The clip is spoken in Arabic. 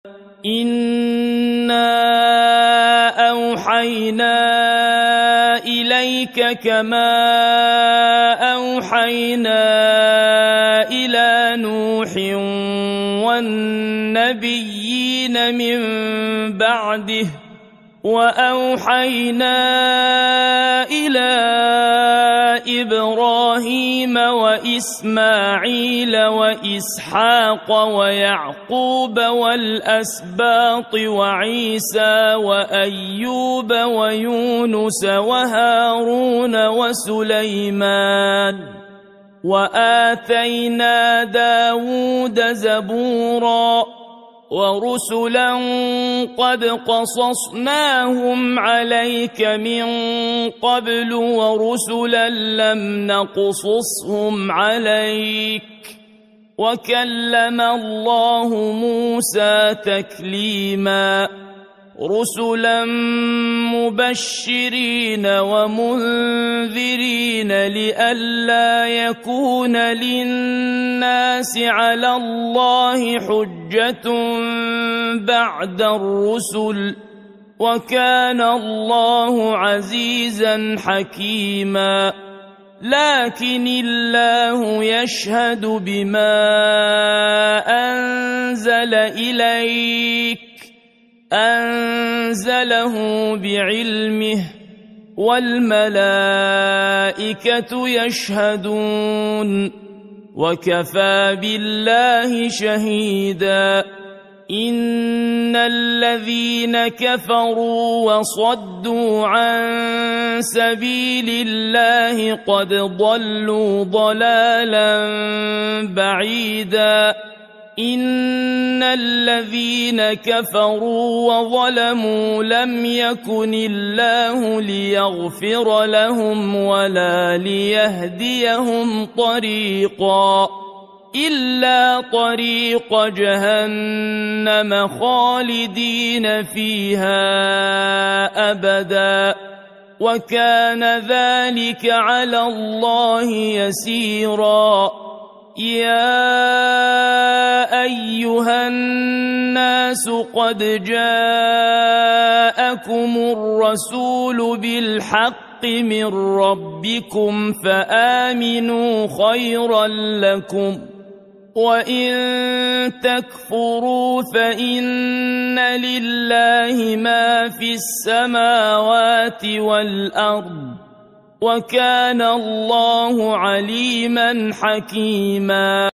إنا أوحينا إليك كما أوحينا إلى نوح والنبيين من بعده وأوحينا إلى إبراهيم وإسماعيل وإسحاق ويعقوب والأسباط وعيسى وأيوب ويونس وهارون وسليمان وآتينا داود زبورا ورسلا قد قصصناهم عليك من قبل ورسلا لم نقصصهم عليك وكلم الله موسى تكليما رسلا مبشرين ومنذرين لئلا يكون للناس على الله حجة بعد الرسل وكان الله عزيزا حكيما لكن الله يشهد بما أنزل إليك أنزله بعلمه والملائكة يشهدون وكفى بالله شهيدا إن الذين كفروا وصدوا عن سبيل الله قد ضلوا ضلالا بعيدا إن الذين كفروا وظلموا لم يكن الله ليغفر لهم ولا ليهديهم طريقا إلا طريق جهنم خالدين فيها أبدا وكان ذلك على الله يسيرا يا أيها الناس قد جاءكم الرسول بالحق من ربكم فآمنوا خيرا لكم وإن تكفروا فإن لله ما في السماوات والأرض وكان الله عليما حكيما